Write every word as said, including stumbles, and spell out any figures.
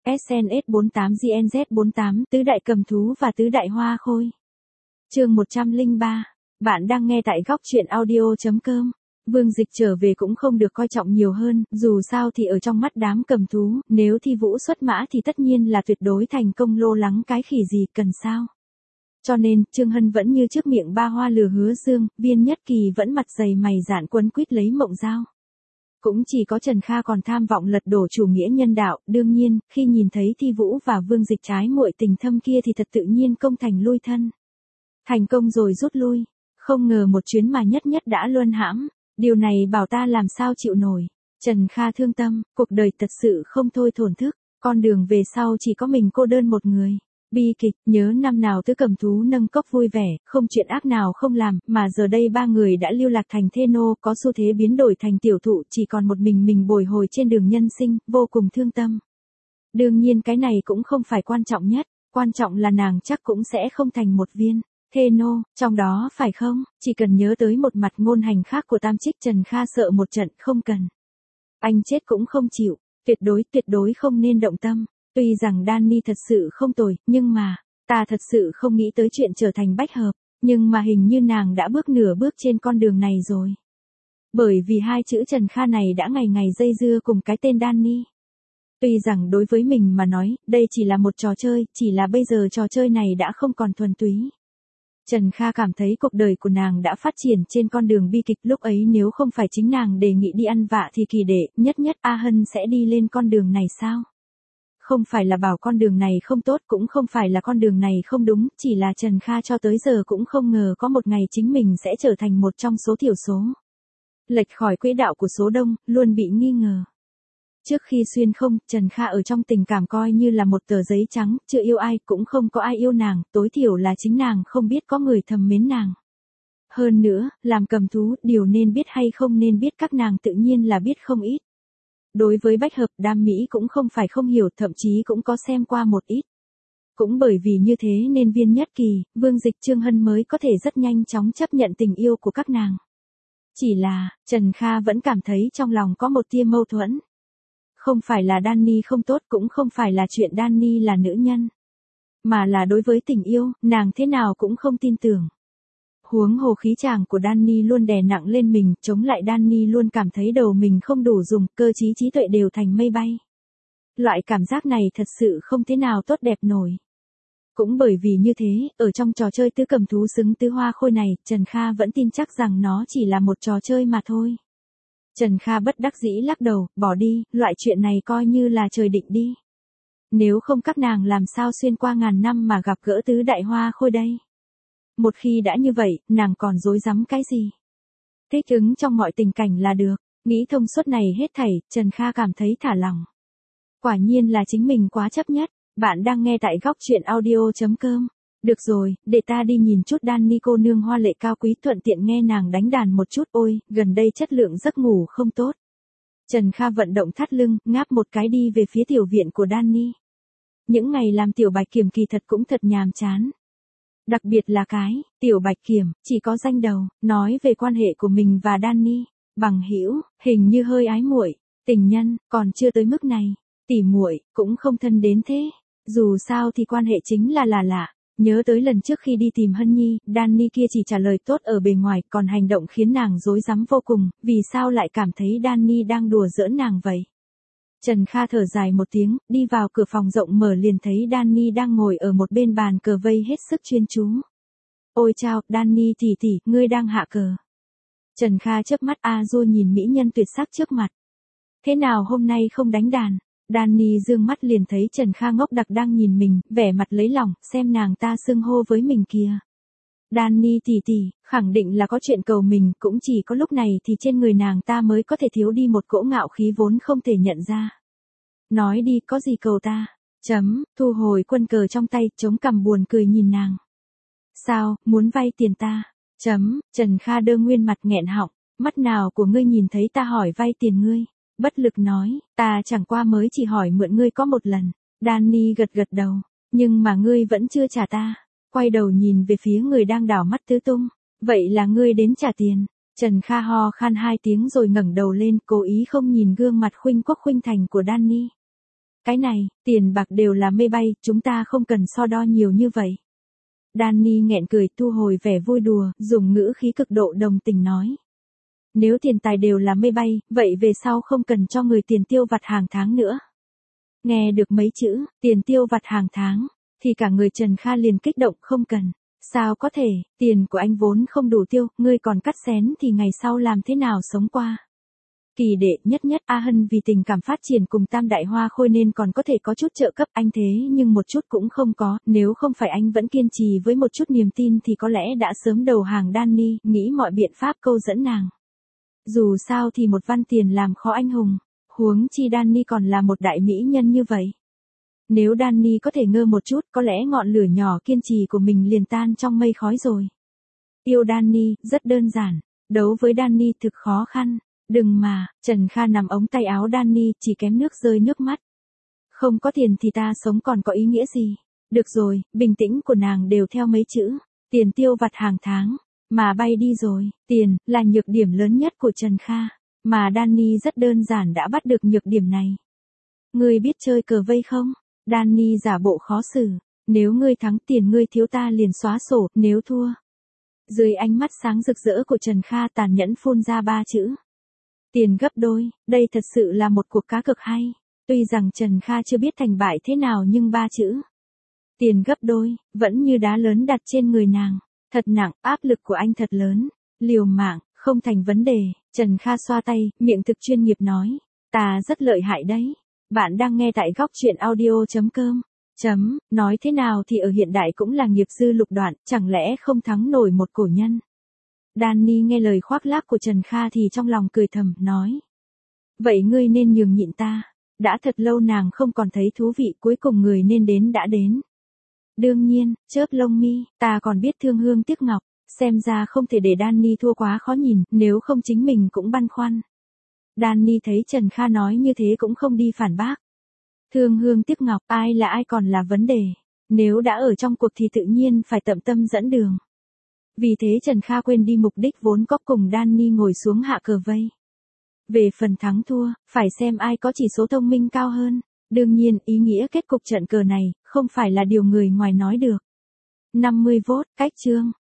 ét en ét bốn tám giê en dét bốn tám, tứ đại cầm thú và tứ đại hoa khôi. Chương một trăm lẻ ba. Bạn đang nghe tại góc truyện audio chấm com. Vương Dịch trở về cũng không được coi trọng nhiều hơn, dù sao thì ở trong mắt đám cầm thú, nếu Thi Vũ xuất mã thì tất nhiên là tuyệt đối thành công, lo lắng cái khỉ gì, cần sao. Cho nên, Trương Hân vẫn như trước miệng ba hoa lừa Hứa Dương, Viên Nhất Kỳ vẫn mặt dày mày dạn quấn quýt lấy Mộng Giao. Cũng chỉ có Trần Kha còn tham vọng lật đổ chủ nghĩa nhân đạo, đương nhiên, khi nhìn thấy Thi Vũ và Vương Dịch trái muội tình thâm kia thì thật tự nhiên công thành lui thân. Thành công rồi rút lui, không ngờ một chuyến mà nhất nhất đã luân hãm, điều này bảo ta làm sao chịu nổi. Trần Kha thương tâm, cuộc đời thật sự không thôi thổn thức, con đường về sau chỉ có mình cô đơn một người. Bi kịch, nhớ năm nào tứ cầm thú nâng cốc vui vẻ, không chuyện ác nào không làm, mà giờ đây ba người đã lưu lạc thành thê nô, có xu thế biến đổi thành tiểu thụ, chỉ còn một mình mình bồi hồi trên đường nhân sinh, vô cùng thương tâm. Đương nhiên cái này cũng không phải quan trọng nhất, quan trọng là nàng chắc cũng sẽ không thành một viên thê nô, trong đó phải không? Chỉ cần nhớ tới một mặt ngôn hành khác của Tam Trích, Trần Kha sợ một trận, không cần. Anh chết cũng không chịu, tuyệt đối tuyệt đối không nên động tâm. Tuy rằng Danny thật sự không tồi, nhưng mà, ta thật sự không nghĩ tới chuyện trở thành bách hợp, nhưng mà hình như nàng đã bước nửa bước trên con đường này rồi. Bởi vì hai chữ Trần Kha này đã ngày ngày dây dưa cùng cái tên Danny. Tuy rằng đối với mình mà nói, đây chỉ là một trò chơi, chỉ là bây giờ trò chơi này đã không còn thuần túy. Trần Kha cảm thấy cuộc đời của nàng đã phát triển trên con đường bi kịch, lúc ấy nếu không phải chính nàng đề nghị đi ăn vạ thì kỳ đệ, nhất nhất A Hân sẽ đi lên con đường này sao? Không phải là bảo con đường này không tốt, cũng không phải là con đường này không đúng, chỉ là Trần Kha cho tới giờ cũng không ngờ có một ngày chính mình sẽ trở thành một trong số thiểu số. Lệch khỏi quỹ đạo của số đông, luôn bị nghi ngờ. Trước khi xuyên không, Trần Kha ở trong tình cảm coi như là một tờ giấy trắng, chưa yêu ai, cũng không có ai yêu nàng, tối thiểu là chính nàng không biết có người thầm mến nàng. Hơn nữa, làm cầm thú, điều nên biết hay không nên biết các nàng tự nhiên là biết không ít. Đối với bách hợp, Đam Mỹ cũng không phải không hiểu, thậm chí cũng có xem qua một ít. Cũng bởi vì như thế nên Viên Nhất Kỳ, Vương Dịch, Trương Hân mới có thể rất nhanh chóng chấp nhận tình yêu của các nàng. Chỉ là, Trần Kha vẫn cảm thấy trong lòng có một tia mâu thuẫn. Không phải là Danny không tốt, cũng không phải là chuyện Danny là nữ nhân. Mà là đối với tình yêu, nàng thế nào cũng không tin tưởng. Huống hồ khí chàng của Danny luôn đè nặng lên mình, chống lại Danny luôn cảm thấy đầu mình không đủ dùng, cơ trí trí tuệ đều thành mây bay. Loại cảm giác này thật sự không thế nào tốt đẹp nổi. Cũng bởi vì như thế, ở trong trò chơi tứ cầm thú xứng tứ hoa khôi này, Trần Kha vẫn tin chắc rằng nó chỉ là một trò chơi mà thôi. Trần Kha bất đắc dĩ lắc đầu, bỏ đi, loại chuyện này coi như là trời định đi. Nếu không các nàng làm sao xuyên qua ngàn năm mà gặp gỡ tứ đại hoa khôi đây. Một khi đã như vậy, nàng còn dối rắm cái gì? Thích ứng trong mọi tình cảnh là được, nghĩ thông suốt này hết thảy, Trần Kha cảm thấy thả lỏng. Quả nhiên là chính mình quá chấp nhất, bạn đang nghe tại góc truyện audio chấm com. Được rồi, để ta đi nhìn chút Danny cô nương hoa lệ cao quý, thuận tiện nghe nàng đánh đàn một chút, ôi, gần đây chất lượng giấc ngủ không tốt. Trần Kha vận động thắt lưng, ngáp một cái đi về phía tiểu viện của Danny. Những ngày làm tiểu bạch kiểm kỳ thật cũng thật nhàm chán. Đặc biệt là cái, tiểu bạch kiểm, chỉ có danh đầu, nói về quan hệ của mình và Danny, bằng hữu, hình như hơi ái muội, tình nhân, còn chưa tới mức này, tỉ muội, cũng không thân đến thế, dù sao thì quan hệ chính là là lạ. Nhớ tới lần trước khi đi tìm Hân Nhi, Danny kia chỉ trả lời tốt ở bề ngoài, còn hành động khiến nàng rối rắm vô cùng, vì sao lại cảm thấy Danny đang đùa giỡn nàng vậy? Trần Kha thở dài một tiếng, đi vào cửa phòng rộng mở liền thấy Danny đang ngồi ở một bên bàn cờ vây hết sức chuyên chú. Ôi chao, Danny tỷ tỷ, ngươi đang hạ cờ. Trần Kha chớp mắt a du nhìn mỹ nhân tuyệt sắc trước mặt. Thế nào hôm nay không đánh đàn? Danny dương mắt liền thấy Trần Kha ngốc đặc đang nhìn mình, vẻ mặt lấy lòng, xem nàng ta xưng hô với mình kìa. Danny tỷ tỷ, khẳng định là có chuyện cầu mình, cũng chỉ có lúc này thì trên người nàng ta mới có thể thiếu đi một cỗ ngạo khí vốn không thể nhận ra. Nói đi, có gì cầu ta? Chấm, thu hồi quân cờ trong tay, chống cằm buồn cười nhìn nàng. Sao, muốn vay tiền ta? Chấm, Trần Kha đơ nguyên mặt nghẹn họng, mắt nào của ngươi nhìn thấy ta hỏi vay tiền ngươi? Bất lực nói, ta chẳng qua mới chỉ hỏi mượn ngươi có một lần. Danny gật gật đầu, nhưng mà ngươi vẫn chưa trả ta. Quay đầu nhìn về phía người đang đảo mắt tứ tung. Vậy là ngươi đến trả tiền. Trần Kha ho khan hai tiếng rồi ngẩng đầu lên, cố ý không nhìn gương mặt khuynh quốc khuynh thành của Danny. Cái này, tiền bạc đều là mây bay, chúng ta không cần so đo nhiều như vậy. Danny nghẹn cười thu hồi vẻ vui đùa, dùng ngữ khí cực độ đồng tình nói. Nếu tiền tài đều là mây bay, vậy về sau không cần cho người tiền tiêu vặt hàng tháng nữa. Nghe được mấy chữ, tiền tiêu vặt hàng tháng, thì cả người Trần Kha liền kích động không cần. Sao có thể, tiền của anh vốn không đủ tiêu, ngươi còn cắt xén thì ngày sau làm thế nào sống qua. Kỳ đệ nhất nhất A Hân vì tình cảm phát triển cùng Tam Đại Hoa Khôi nên còn có thể có chút trợ cấp anh thế nhưng một chút cũng không có, nếu không phải anh vẫn kiên trì với một chút niềm tin thì có lẽ đã sớm đầu hàng Danny, nghĩ mọi biện pháp câu dẫn nàng. Dù sao thì một văn tiền làm khó anh hùng, huống chi Danny còn là một đại mỹ nhân như vậy. Nếu Danny có thể ngơ một chút, có lẽ ngọn lửa nhỏ kiên trì của mình liền tan trong mây khói rồi. Yêu Danny, rất đơn giản, đấu với Danny thực khó khăn. Đừng mà, Trần Kha nằm ống tay áo Danny, chỉ kém nước rơi nước mắt. Không có tiền thì ta sống còn có ý nghĩa gì. Được rồi, bình tĩnh của nàng đều theo mấy chữ. Tiền tiêu vặt hàng tháng, mà bay đi rồi. Tiền, là nhược điểm lớn nhất của Trần Kha. Mà Danny rất đơn giản đã bắt được nhược điểm này. Ngươi biết chơi cờ vây không? Danny giả bộ khó xử. Nếu ngươi thắng tiền ngươi thiếu ta liền xóa sổ, nếu thua. Dưới ánh mắt sáng rực rỡ của Trần Kha tàn nhẫn phun ra ba chữ. Tiền gấp đôi, đây thật sự là một cuộc cá cược hay. Tuy rằng Trần Kha chưa biết thành bại thế nào nhưng ba chữ. Tiền gấp đôi, vẫn như đá lớn đặt trên người nàng. Thật nặng, áp lực của anh thật lớn. Liều mạng, không thành vấn đề. Trần Kha xoa tay, miệng thực chuyên nghiệp nói. Ta rất lợi hại đấy. Bạn đang nghe tại góc truyện audio chấm com. Chấm, nói thế nào thì ở hiện đại cũng là nghiệp dư lục đoạn, chẳng lẽ không thắng nổi một cổ nhân. Danny nghe lời khoác lác của Trần Kha thì trong lòng cười thầm, nói. Vậy ngươi nên nhường nhịn ta. Đã thật lâu nàng không còn thấy thú vị, cuối cùng người nên đến đã đến. Đương nhiên, chớp lông mi, ta còn biết thương hương tiếc ngọc, xem ra không thể để Danny thua quá khó nhìn, nếu không chính mình cũng băn khoăn. Danny thấy Trần Kha nói như thế cũng không đi phản bác. Thương hương tiếc ngọc, ai là ai còn là vấn đề. Nếu đã ở trong cuộc thì tự nhiên phải tận tâm dẫn đường. Vì thế Trần Kha quên đi mục đích vốn có cùng Danny ngồi xuống hạ cờ vây. Về phần thắng thua, phải xem ai có chỉ số thông minh cao hơn. Đương nhiên, ý nghĩa kết cục trận cờ này, không phải là điều người ngoài nói được. năm mươi vốt, cách chương.